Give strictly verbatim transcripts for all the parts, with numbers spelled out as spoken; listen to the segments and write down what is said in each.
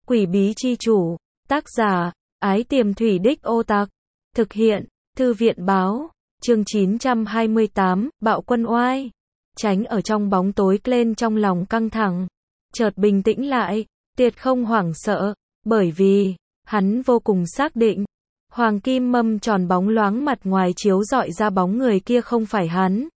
Quỷ bí chi chủ, tác giả, Ái Tiềm Thủy Đích Ô Tặc, thực hiện, Thư viện báo, chương chín trăm hai mươi tám, Bạo Quân Oai. Tránh ở trong bóng tối, Glenn trong lòng căng thẳng, chợt bình tĩnh lại, tuyệt không hoảng sợ, bởi vì, hắn vô cùng xác định, hoàng kim mâm tròn bóng loáng mặt ngoài chiếu rọi ra bóng người kia không phải hắn.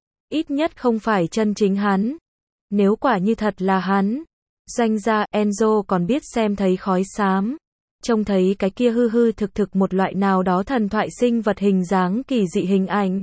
Ít nhất không phải chân chính hắn. Nếu quả như thật là hắn, doanh gia Enzo còn biết xem thấy khói xám, trông thấy cái kia hư hư thực thực một loại nào đó thần thoại sinh vật hình dáng kỳ dị hình ảnh.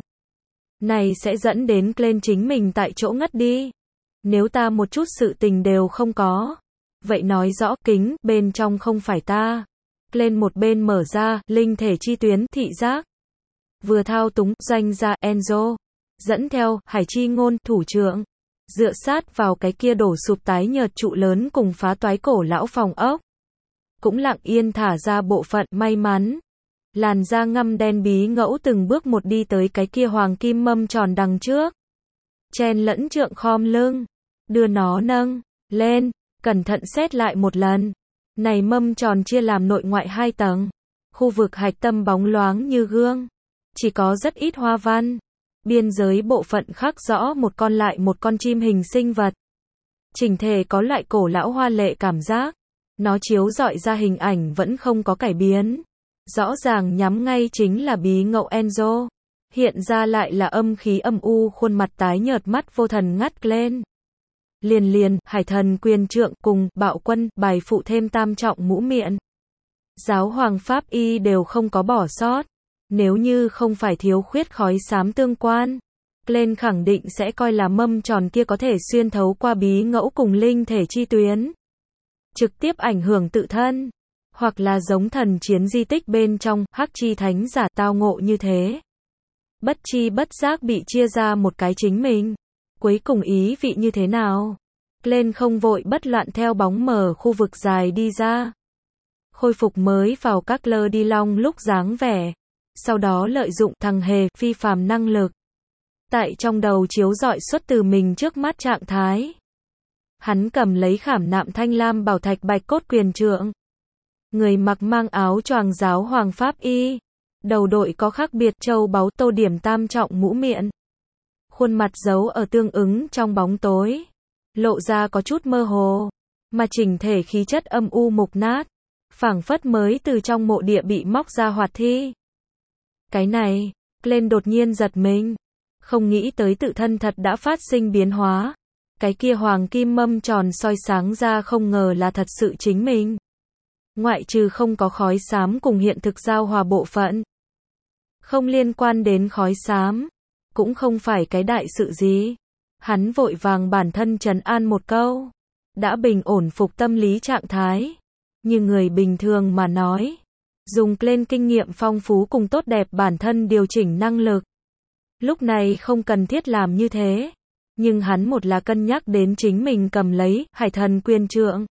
Này sẽ dẫn đến Glenn chính mình tại chỗ ngất đi. Nếu ta một chút sự tình đều không có, vậy nói rõ kính bên trong không phải ta. Glenn một bên mở ra linh thể chi tuyến thị giác, vừa thao túng doanh gia Enzo, dẫn theo Hải Chi Ngôn thủ trưởng, dựa sát vào cái kia đổ sụp tái nhợt trụ lớn cùng phá toái cổ lão phòng ốc. Cũng lặng yên thả ra bộ phận may mắn. Làn da ngăm đen bí ngẫu từng bước một đi tới cái kia hoàng kim mâm tròn đằng trước. Chen lẫn trượng khom lưng, đưa nó nâng lên, cẩn thận xét lại một lần. Này mâm tròn chia làm nội ngoại hai tầng. Khu vực hạch tâm bóng loáng như gương, chỉ có rất ít hoa văn. Biên giới bộ phận khắc rõ một con lại một con chim hình sinh vật. Chỉnh thể có loại cổ lão hoa lệ cảm giác. Nó chiếu rọi ra hình ảnh vẫn không có cải biến. Rõ ràng nhắm ngay chính là bí ngậu Enzo. Hiện ra lại là âm khí âm u, khuôn mặt tái nhợt, mắt vô thần ngắt lên. Liền liền, Hải Thần Quyền Trượng cùng Bạo Quân bài phụ thêm tam trọng mũ miệng. Giáo hoàng pháp y đều không có bỏ sót. Nếu như không phải thiếu khuyết khói xám tương quan, Glenn khẳng định sẽ coi là mâm tròn kia có thể xuyên thấu qua bí ngẫu cùng linh thể chi tuyến, trực tiếp ảnh hưởng tự thân, hoặc là giống thần chiến di tích bên trong hắc chi thánh giả tao ngộ như thế. Bất chi bất giác bị chia ra một cái chính mình. Cuối cùng ý vị như thế nào? Glenn không vội bất loạn theo bóng mờ khu vực dài đi ra. Khôi phục mới vào các lơ đi long lúc dáng vẻ. Sau đó lợi dụng thằng hề phi phàm năng lực, tại trong đầu chiếu rọi xuất từ mình trước mắt trạng thái. Hắn cầm lấy khảm nạm thanh lam bảo thạch bạch cốt quyền trượng. Người mặc mang áo choàng giáo hoàng pháp y, đầu đội có khác biệt châu báu tô điểm tam trọng mũ miệng. Khuôn mặt giấu ở tương ứng trong bóng tối, lộ ra có chút mơ hồ, mà chỉnh thể khí chất âm u mục nát, phảng phất mới từ trong mộ địa bị móc ra hoạt thi. Cái này, Glenn đột nhiên giật mình, không nghĩ tới tự thân thật đã phát sinh biến hóa. Cái kia hoàng kim mâm tròn soi sáng ra không ngờ là thật sự chính mình. Ngoại trừ không có khói xám cùng hiện thực giao hòa bộ phận, không liên quan đến khói xám, cũng không phải cái đại sự gì. Hắn vội vàng bản thân trấn an một câu, đã bình ổn phục tâm lý trạng thái. Như người bình thường mà nói, dùng lên kinh nghiệm phong phú cùng tốt đẹp bản thân điều chỉnh năng lực, lúc này không cần thiết làm như thế. Nhưng hắn một là cân nhắc đến chính mình cầm lấy Hải Thần Quyền Trượng,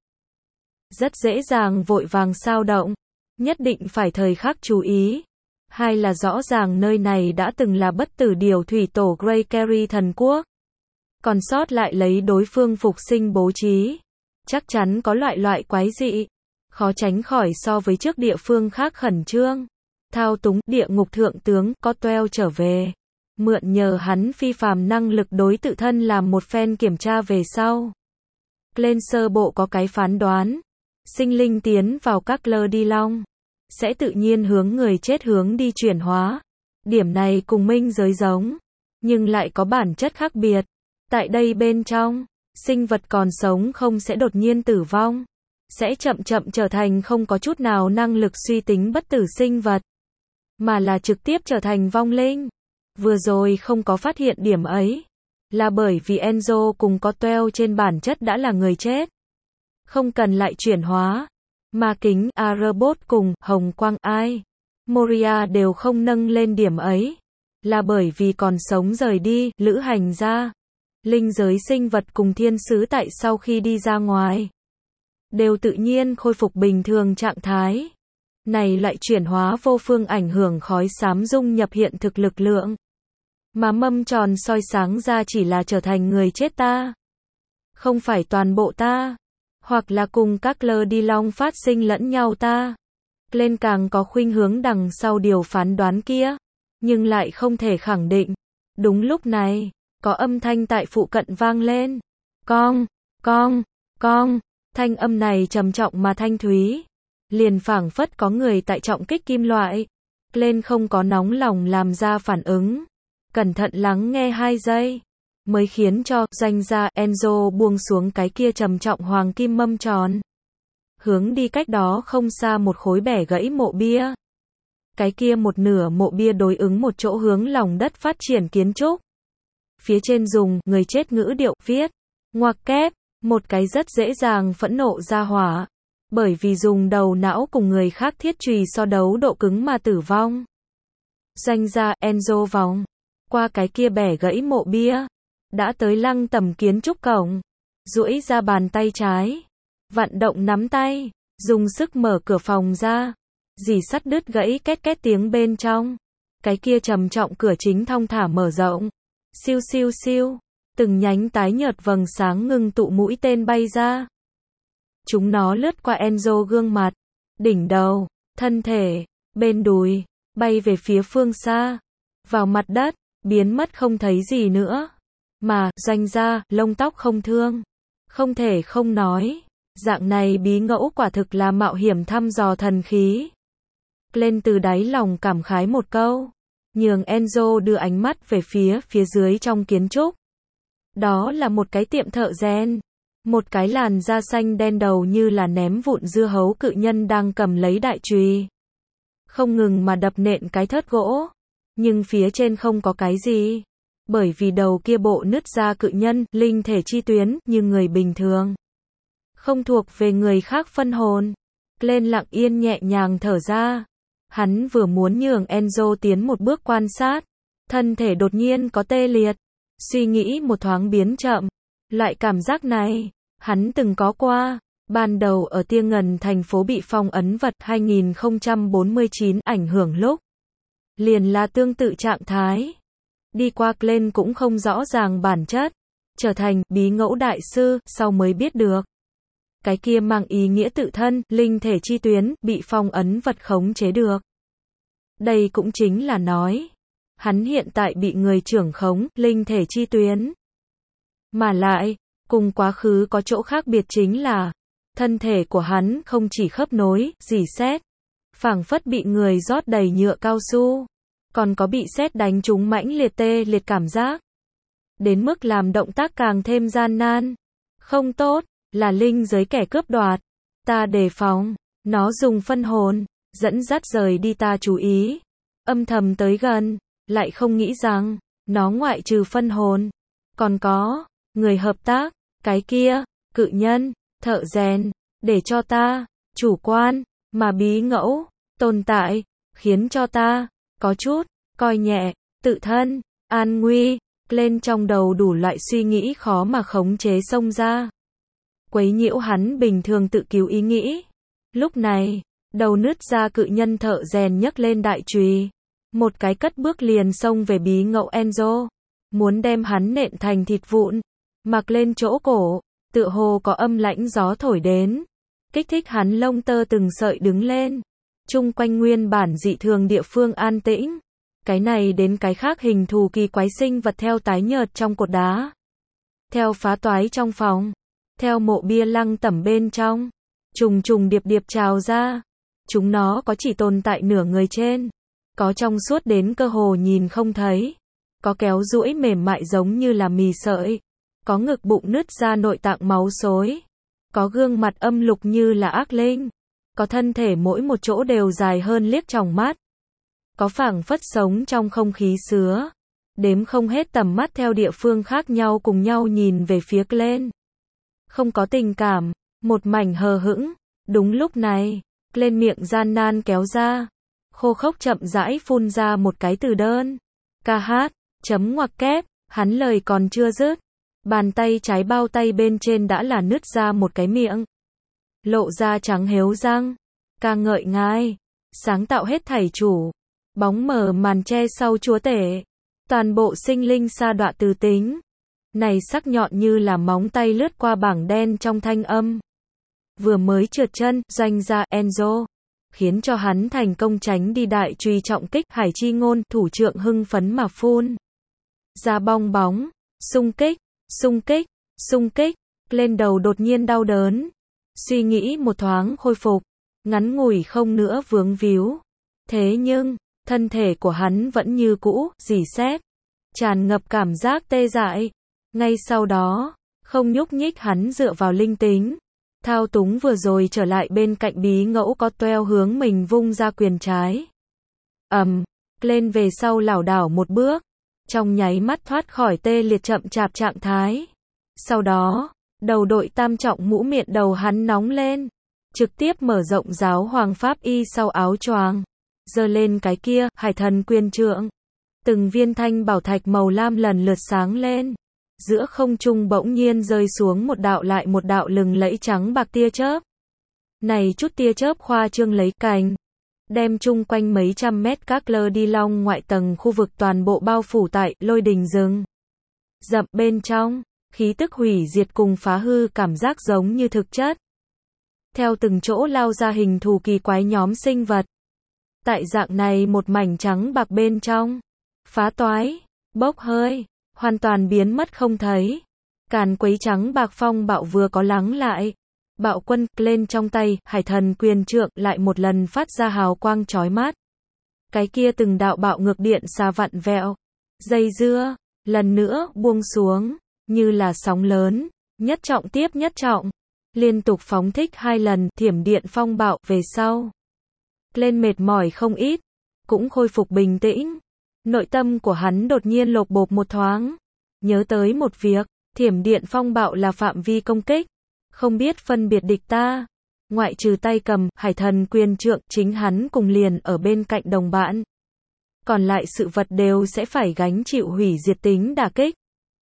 rất dễ dàng vội vàng xao động, nhất định phải thời khắc chú ý. Hai là rõ ràng nơi này đã từng là bất tử điều thủy tổ Grey Carry thần quốc, còn sót lại lấy đối phương phục sinh bố trí, chắc chắn có loại loại quái dị, khó tránh khỏi so với trước địa phương khác khẩn trương. Thao túng địa ngục thượng tướng có toeo trở về, mượn nhờ hắn phi phàm năng lực đối tự thân làm một phen kiểm tra về sau, Glenn sơ bộ có cái phán đoán. Sinh linh tiến vào các lơ đi long, sẽ tự nhiên hướng người chết hướng đi chuyển hóa. Điểm này cùng minh giới giống, nhưng lại có bản chất khác biệt. Tại đây bên trong, sinh vật còn sống không sẽ đột nhiên tử vong, sẽ chậm chậm trở thành không có chút nào năng lực suy tính bất tử sinh vật, mà là trực tiếp trở thành vong linh. Vừa rồi không có phát hiện điểm ấy, là bởi vì Enzo cùng có toeo trên bản chất đã là người chết, không cần lại chuyển hóa. Mà kính A-robot cùng hồng quang ai Moria đều không nâng lên điểm ấy, là bởi vì còn sống rời đi lữ hành ra. Linh giới sinh vật cùng thiên sứ tại sau khi đi ra ngoài, đều tự nhiên khôi phục bình thường trạng thái. Này lại chuyển hóa vô phương ảnh hưởng khói xám dung nhập hiện thực lực lượng. Mà mâm tròn soi sáng ra chỉ là trở thành người chết ta, không phải toàn bộ ta. hoặc là cùng các lơ đi long phát sinh lẫn nhau ta. Glenn càng có khuynh hướng đằng sau điều phán đoán kia, nhưng lại không thể khẳng định. Đúng lúc này, có âm thanh tại phụ cận vang lên. Cong, cong, cong, thanh âm này trầm trọng mà thanh thúy. Liền phảng phất có người tại trọng kích kim loại. Glenn không có nóng lòng làm ra phản ứng. Cẩn thận lắng nghe hai giây. Mới khiến cho doanh gia Enzo buông xuống cái kia trầm trọng hoàng kim mâm tròn. Hướng đi cách đó không xa một khối bẻ gãy mộ bia. Cái kia một nửa mộ bia đối ứng một chỗ hướng lòng đất phát triển kiến trúc. Phía trên dùng người chết ngữ điệu viết, ngoặc kép, một cái rất dễ dàng phẫn nộ ra hỏa. Bởi vì dùng đầu não cùng người khác thiết chùy so đấu độ cứng mà tử vong. Doanh gia Enzo vòng qua cái kia bẻ gãy mộ bia, đã tới lăng tầm kiến trúc cổng, duỗi ra bàn tay trái, vận động nắm tay, dùng sức mở cửa phòng ra, dì sắt đứt gãy két két tiếng bên trong, cái kia trầm trọng cửa chính thong thả mở rộng, siêu siêu siêu, từng nhánh tái nhợt vầng sáng ngưng tụ mũi tên bay ra. Chúng nó lướt qua Enzo gương mặt, đỉnh đầu, thân thể, bên đùi, bay về phía phương xa, vào mặt đất, biến mất không thấy gì nữa. Mà, doanh gia, lông tóc không thương. Không thể không nói, dạng này bí ngẫu quả thực là mạo hiểm thăm dò thần khí. Lên từ đáy lòng cảm khái một câu, nhường Enzo đưa ánh mắt về phía phía dưới trong kiến trúc. Đó là một cái tiệm thợ rèn. Một cái làn da xanh đen đầu như là ném vụn dưa hấu cự nhân đang cầm lấy đại chùy. Không ngừng mà đập nện cái thớt gỗ. Nhưng phía trên không có cái gì. Bởi vì đầu kia bộ nứt ra cự nhân, linh thể chi tuyến, như người bình thường. Không thuộc về người khác phân hồn. Lên lặng yên nhẹ nhàng thở ra. Hắn vừa muốn nhường Enzo tiến một bước quan sát. Thân thể đột nhiên có tê liệt. Suy nghĩ một thoáng biến chậm. Loại cảm giác này, hắn từng có qua. Ban đầu ở Tia Ngần thành phố bị phong ấn vật hai nghìn không trăm bốn mươi chín ảnh hưởng lúc. Liền là tương tự trạng thái. Đi qua Glenn cũng không rõ ràng bản chất. Trở thành bí ngẫu đại sư, sau mới biết được. Cái kia mang ý nghĩa tự thân, linh thể chi tuyến, bị phong ấn vật khống chế được. Đây cũng chính là nói. Hắn hiện tại bị người trưởng khống, linh thể chi tuyến. Mà lại, cùng quá khứ có chỗ khác biệt chính là, thân thể của hắn không chỉ khớp nối, rỉ sét, phảng phất bị người rót đầy nhựa cao su, còn có bị sét đánh trúng mãnh liệt tê liệt cảm giác. Đến mức làm động tác càng thêm gian nan. Không tốt, là linh giới kẻ cướp đoạt. Ta đề phòng, nó dùng phân hồn, dẫn dắt rời đi ta chú ý. Âm thầm tới gần, lại không nghĩ rằng, nó ngoại trừ phân hồn, còn có người hợp tác, cái kia, cự nhân, thợ rèn, để cho ta, chủ quan, mà bí ngẫu, tồn tại, khiến cho ta, có chút, coi nhẹ, tự thân, an nguy, lên trong đầu đủ loại suy nghĩ khó mà khống chế xông ra. Quấy nhiễu hắn bình thường tự cứu ý nghĩ. Lúc này, đầu nứt ra cự nhân thợ rèn nhấc lên đại chùy, một cái cất bước liền xông về bí ngẫu Enzo, muốn đem hắn nện thành thịt vụn. Mặc lên chỗ cổ, tựa hồ có âm lãnh gió thổi đến, kích thích hắn lông tơ từng sợi đứng lên. Chung quanh nguyên bản dị thường địa phương an tĩnh, cái này đến cái khác hình thù kỳ quái sinh vật theo tái nhợt trong cột đá, theo phá toái trong phòng, theo mộ bia lăng tẩm bên trong, trùng trùng điệp điệp trào ra. Chúng nó có chỉ tồn tại nửa người trên, có trong suốt đến cơ hồ nhìn không thấy, có kéo duỗi mềm mại giống như là mì sợi. Có ngực bụng nứt ra nội tạng máu xối. Có gương mặt âm lục như là ác linh. Có thân thể mỗi một chỗ đều dài hơn liếc tròng mắt. Có phảng phất sống trong không khí sứa. Đếm không hết tầm mắt theo địa phương khác nhau cùng nhau nhìn về phía Glenn. Không có tình cảm, một mảnh hờ hững. Đúng lúc này, Glenn miệng gian nan kéo ra. Khô khốc chậm rãi phun ra một cái từ đơn. Ca hát, chấm ngoặc kép, hắn lời còn chưa dứt. Bàn tay trái bao tay bên trên đã là nứt ra một cái miệng. Lộ ra trắng héo răng. Ca ngợi ngài. Sáng tạo hết thảy chủ. Bóng mờ màn che sau chúa tể. Toàn bộ sinh linh sa đọa từ tính. Này sắc nhọn như là móng tay lướt qua bảng đen trong thanh âm. vừa mới trượt chân, doanh gia Enzo, khiến cho hắn thành công tránh đi đại truy trọng kích, Hải Chi Ngôn, thủ trượng hưng phấn mà phun ra bong bóng, xung kích, xung kích, xung kích, lên đầu đột nhiên đau đớn. Suy nghĩ một thoáng khôi phục, ngắn ngủi không nữa vướng víu. Thế nhưng, thân thể của hắn vẫn như cũ, rỉ sét, tràn ngập cảm giác tê dại. Ngay sau đó, không nhúc nhích hắn dựa vào linh tính, thao túng vừa rồi trở lại bên cạnh bí ngẫu có toeo hướng mình vung ra quyền trái. ầm, lên về sau lảo đảo một bước, trong nháy mắt thoát khỏi tê liệt chậm chạp trạng thái. Sau đó, đầu đội tam trọng mũ miệng đầu hắn nóng lên, trực tiếp mở rộng giáo hoàng pháp y sau áo choàng, giơ lên cái kia, hải thần quyền trượng. Từng viên thanh bảo thạch màu lam lần lượt sáng lên. Giữa không trung bỗng nhiên rơi xuống một đạo lại một đạo lừng lẫy trắng bạc tia chớp. Này chút tia chớp khoa trương lấy cành, đem chung quanh mấy trăm mét các lơ đi long ngoại tầng khu vực toàn bộ bao phủ tại lôi đình rừng rậm bên trong, khí tức hủy diệt cùng phá hư cảm giác giống như thực chất. Theo từng chỗ lao ra hình thù kỳ quái nhóm sinh vật. Tại dạng này một mảnh trắng bạc bên trong, phá toái, bốc hơi, hoàn toàn biến mất không thấy. Càn quấy trắng bạc phong bạo vừa có lắng lại, bạo quân lên trong tay, hải thần quyền trượng lại một lần phát ra hào quang chói mắt. Cái kia từng đạo bạo ngược điện xà vặn vẹo, dây dưa, lần nữa buông xuống, như là sóng lớn, nhất trọng tiếp nhất trọng, liên tục phóng thích hai lần, thiểm điện phong bạo về sau. Lên mệt mỏi không ít, cũng khôi phục bình tĩnh. Nội tâm của hắn đột nhiên lột bột một thoáng, nhớ tới một việc, thiểm điện phong bạo là phạm vi công kích, không biết phân biệt địch ta. Ngoại trừ tay cầm, hải thần quyền trượng, chính hắn cùng liền ở bên cạnh đồng bạn. Còn lại sự vật đều sẽ phải gánh chịu hủy diệt tính đả kích.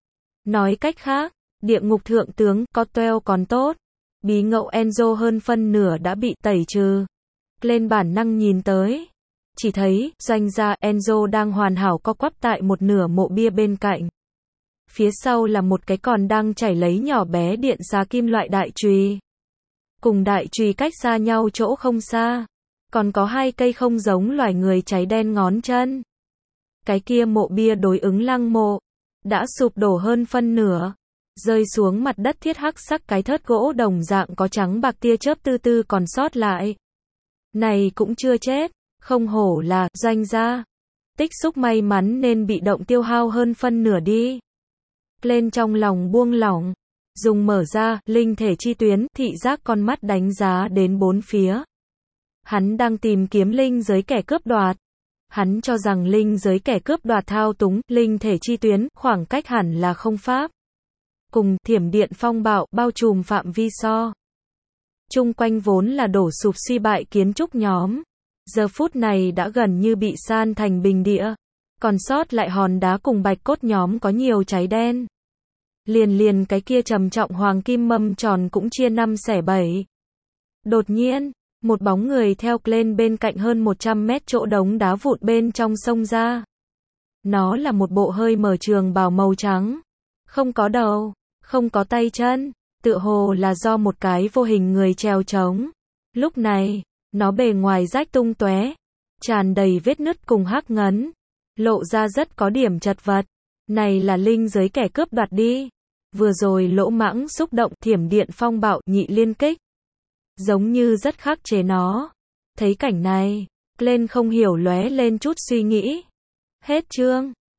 Nói cách khác, địa ngục thượng tướng, Cotwell còn tốt. Bí ngậu Enzo hơn phân nửa đã bị tẩy trừ. Lên bản năng nhìn tới, chỉ thấy, doanh gia Enzo đang hoàn hảo co quắp tại một nửa mộ bia bên cạnh. Phía sau là một cái còn đang chảy lấy nhỏ bé điện xà kim loại đại chùy. Cùng đại chùy cách xa nhau chỗ không xa, còn có hai cây không giống loài người cháy đen ngón chân. Cái kia mộ bia đối ứng lăng mộ, đã sụp đổ hơn phân nửa, rơi xuống mặt đất thiết hắc sắc cái thớt gỗ đồng dạng có trắng bạc tia chớp tư tư còn sót lại. Này cũng chưa chết, không hổ là doanh gia. Tích xúc may mắn nên bị động tiêu hao hơn phân nửa đi. Lên trong lòng buông lỏng, dùng mở ra, linh thể chi tuyến, thị giác con mắt đánh giá đến bốn phía. Hắn đang tìm kiếm linh giới kẻ cướp đoạt. Hắn cho rằng linh giới kẻ cướp đoạt thao túng, linh thể chi tuyến, khoảng cách hẳn là không pháp. Cùng, thiểm điện phong bạo, bao trùm phạm vi so. Chung quanh vốn là đổ sụp suy bại kiến trúc nhóm. Giờ phút này đã gần như bị san thành bình địa. Còn sót lại hòn đá cùng bạch cốt nhóm có nhiều cháy đen. Liền liền cái kia trầm trọng hoàng kim mâm tròn cũng chia năm xẻ bảy. Đột nhiên, một bóng người theo lên bên cạnh hơn một trăm mét chỗ đống đá vụn bên trong sông ra. Nó là một bộ hơi mở trường bào màu trắng. Không có đầu, không có tay chân, tựa hồ là do một cái vô hình người treo trống. Lúc này, nó bề ngoài rách tung tóe, tràn đầy vết nứt cùng hắc ngấn, lộ ra rất có điểm chật vật. Này là linh giới kẻ cướp đoạt đi. Vừa rồi lỗ mãng xúc động thiểm điện phong bạo nhị liên kích. Giống như rất khắc chế nó. Thấy cảnh này, lên không hiểu lóe lên chút suy nghĩ. Hết chương.